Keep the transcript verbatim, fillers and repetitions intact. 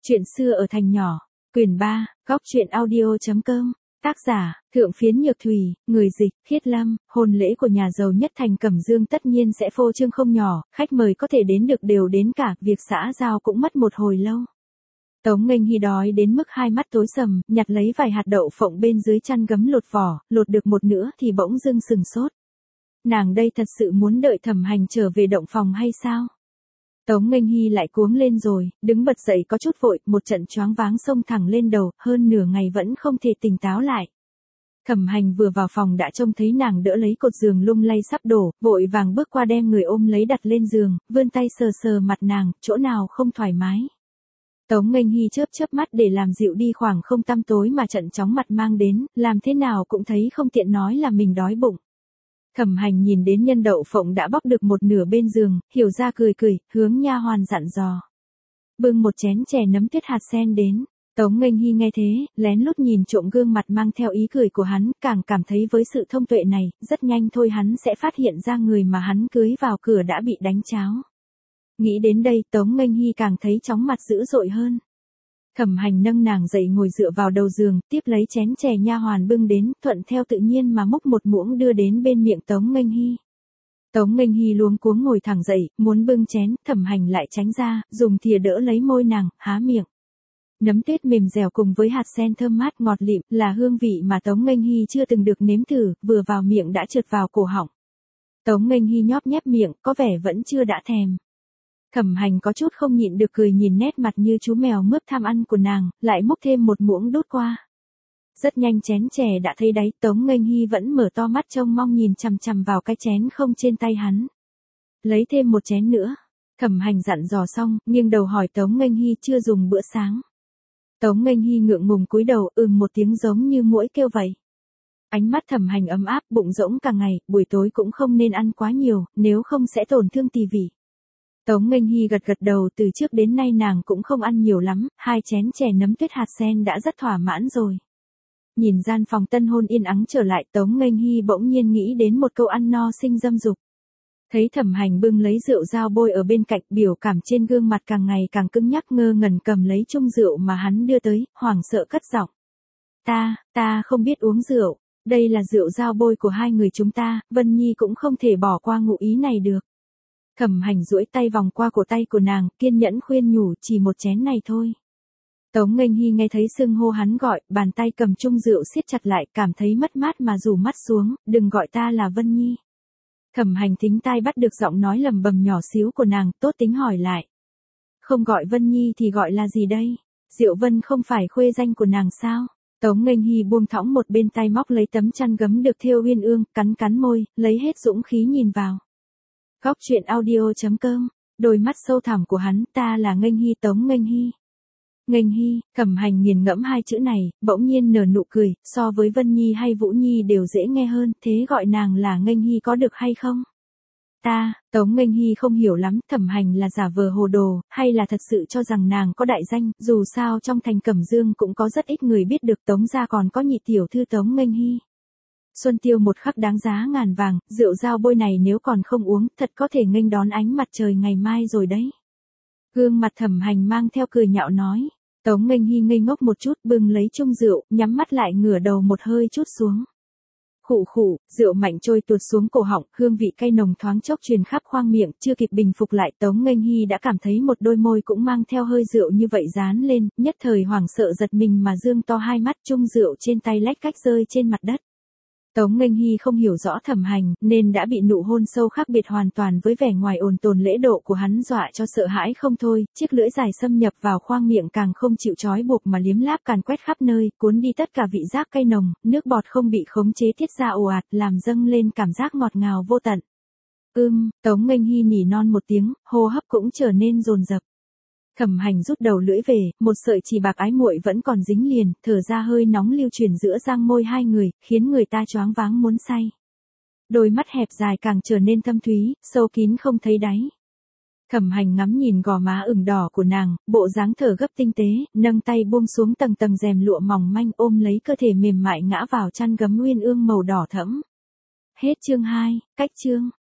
Chuyện xưa ở thành nhỏ, quyển ba, góc truyện audio.com, tác giả, Thượng Phiến Nhược Thùy, người dịch, Thiết Lâm. Hôn lễ của nhà giàu nhất thành Cẩm Dương tất nhiên sẽ phô trương không nhỏ, khách mời có thể đến được đều đến cả, việc xã giao cũng mất một hồi lâu. Tống Nghênh Hy đói đến mức hai mắt tối sầm, nhặt lấy vài hạt đậu phộng bên dưới chăn gấm lột vỏ, lột được một nửa thì bỗng dưng sừng sốt. Nàng đây thật sự muốn đợi Thẩm Hành trở về động phòng hay sao? Tống Nghênh Hy lại cuống lên rồi, đứng bật dậy có chút vội, một trận choáng váng xông thẳng lên đầu, hơn nửa ngày vẫn không thể tỉnh táo lại. Thẩm Hành vừa vào phòng đã trông thấy nàng đỡ lấy cột giường lung lay sắp đổ, vội vàng bước qua đem người ôm lấy đặt lên giường, vươn tay sờ sờ mặt nàng, chỗ nào không thoải mái. Tống Nghênh Hy chớp chớp mắt để làm dịu đi khoảng không tăm tối mà trận chóng mặt mang đến, làm thế nào cũng thấy không tiện nói là mình đói bụng. Thẩm Hành nhìn đến nhân đậu phộng đã bóc được một nửa bên giường, hiểu ra cười cười, hướng nha hoàn dặn dò. Bưng một chén chè nấm tuyết hạt sen đến. Tống Nghênh Hy nghe thế, lén lút nhìn trộm gương mặt mang theo ý cười của hắn, càng cảm thấy với sự thông tuệ này, rất nhanh thôi hắn sẽ phát hiện ra người mà hắn cưới vào cửa đã bị đánh cháo. Nghĩ đến đây, Tống Nghênh Hy càng thấy chóng mặt dữ dội hơn. Thẩm Hành nâng nàng dậy ngồi dựa vào đầu giường, tiếp lấy chén chè nha hoàn bưng đến, thuận theo tự nhiên mà múc một muỗng đưa đến bên miệng Tống Nghênh Hy. Tống Nghênh Hy luống cuống ngồi thẳng dậy, muốn bưng chén, Thẩm Hành lại tránh ra, dùng thìa đỡ lấy môi nàng, há miệng. Nấm tuyết mềm dẻo cùng với hạt sen thơm mát ngọt lịm, là hương vị mà Tống Nghênh Hy chưa từng được nếm thử, vừa vào miệng đã trượt vào cổ họng. Tống Nghênh Hy nhóp nhép miệng, có vẻ vẫn chưa đã thèm. Thẩm Hành có chút không nhịn được cười nhìn nét mặt như chú mèo mướp tham ăn của nàng, lại múc thêm một muỗng đút qua. Rất nhanh chén chè đã thấy đáy, Tống Nghênh Hy vẫn mở to mắt trông mong nhìn chằm chằm vào cái chén không trên tay hắn. Lấy thêm một chén nữa. Thẩm Hành dặn dò xong, nghiêng đầu hỏi Tống Nghênh Hy chưa dùng bữa sáng. Tống Nghênh Hy ngượng ngùng cúi đầu, ừm một tiếng giống như muỗi kêu vậy. Ánh mắt Thẩm Hành ấm áp, bụng rỗng cả ngày, buổi tối cũng không nên ăn quá nhiều, nếu không sẽ tổn thương tỳ vị. Tống Nghênh Hy gật gật đầu, từ trước đến nay nàng cũng không ăn nhiều lắm, hai chén chè nấm tuyết hạt sen đã rất thỏa mãn rồi. Nhìn gian phòng tân hôn yên ắng trở lại, Tống Nghênh Hy bỗng nhiên nghĩ đến một câu ăn no sinh dâm dục. Thấy Thẩm Hành bưng lấy rượu dao bôi ở bên cạnh, biểu cảm trên gương mặt càng ngày càng cứng nhắc, ngơ ngẩn cầm lấy chung rượu mà hắn đưa tới, hoảng sợ cất giọng. Ta, ta không biết uống rượu, đây là rượu dao bôi của hai người chúng ta, Vân Nhi cũng không thể bỏ qua ngụ ý này được. Thẩm Hành duỗi tay vòng qua cổ tay của nàng, kiên nhẫn khuyên nhủ, chỉ một chén này thôi. Tống Nghênh Hy nghe thấy xưng hô hắn gọi, bàn tay cầm chung rượu siết chặt lại, cảm thấy mất mát mà rủ mắt xuống, đừng gọi ta là Vân Nhi. Thẩm Hành thính tai bắt được giọng nói lầm bầm nhỏ xíu của nàng, tốt tính hỏi lại. Không gọi Vân Nhi thì gọi là gì đây? Diệu Vân không phải khuê danh của nàng sao? Tống Nghênh Hy buông thõng một bên tay móc lấy tấm chăn gấm được thêu uyên ương, cắn cắn môi, lấy hết dũng khí nhìn vào. Góc truyện audio.com, đôi mắt sâu thẳm của hắn, ta là Nghênh Hy, Tống Nghênh Hy. Nghênh Hy, Thẩm Hành nghiền ngẫm hai chữ này, bỗng nhiên nở nụ cười, so với Vân Nhi hay Vũ Nhi đều dễ nghe hơn, thế gọi nàng là Nghênh Hy có được hay không? Ta, Tống Nghênh Hy không hiểu lắm, Thẩm Hành là giả vờ hồ đồ, hay là thật sự cho rằng nàng có đại danh, dù sao trong thành Cẩm Dương cũng có rất ít người biết được Tống gia còn có nhị tiểu thư Tống Nghênh Hy. Xuân tiêu một khắc đáng giá ngàn vàng, rượu dao bôi này nếu còn không uống, thật có thể nghênh đón ánh mặt trời ngày mai rồi đấy. Gương mặt Thẩm Hành mang theo cười nhạo nói. Tống Nghênh Hy ngây ngốc một chút, bưng lấy chung rượu, nhắm mắt lại ngửa đầu một hơi chút xuống. Khụ khụ, rượu mạnh trôi tuột xuống cổ họng, hương vị cay nồng thoáng chốc truyền khắp khoang miệng, chưa kịp bình phục lại, Tống Nghênh Hy đã cảm thấy một đôi môi cũng mang theo hơi rượu như vậy dán lên, nhất thời hoảng sợ giật mình mà dương to hai mắt, chung rượu trên tay lách cách rơi trên mặt đất. Tống Nghênh Hy không hiểu rõ Thẩm Hành, nên đã bị nụ hôn sâu khác biệt hoàn toàn với vẻ ngoài ồn tồn lễ độ của hắn dọa cho sợ hãi không thôi, chiếc lưỡi dài xâm nhập vào khoang miệng càng không chịu trói buộc mà liếm láp càn quét khắp nơi, cuốn đi tất cả vị giác cay nồng, nước bọt không bị khống chế tiết ra ồ ạt, làm dâng lên cảm giác ngọt ngào vô tận. Ưm, Tống Nghênh Hy nỉ non một tiếng, hô hấp cũng trở nên dồn dập. Thẩm Hành rút đầu lưỡi về, một sợi chỉ bạc ái muội vẫn còn dính liền, thở ra hơi nóng lưu truyền giữa răng môi hai người, khiến người ta choáng váng muốn say. Đôi mắt hẹp dài càng trở nên thâm thúy, sâu kín không thấy đáy. Thẩm Hành ngắm nhìn gò má ửng đỏ của nàng, bộ dáng thở gấp tinh tế, nâng tay buông xuống tầng tầng rèm lụa mỏng manh ôm lấy cơ thể mềm mại ngã vào chăn gấm uyên ương màu đỏ thẫm. Hết chương hai, cách chương.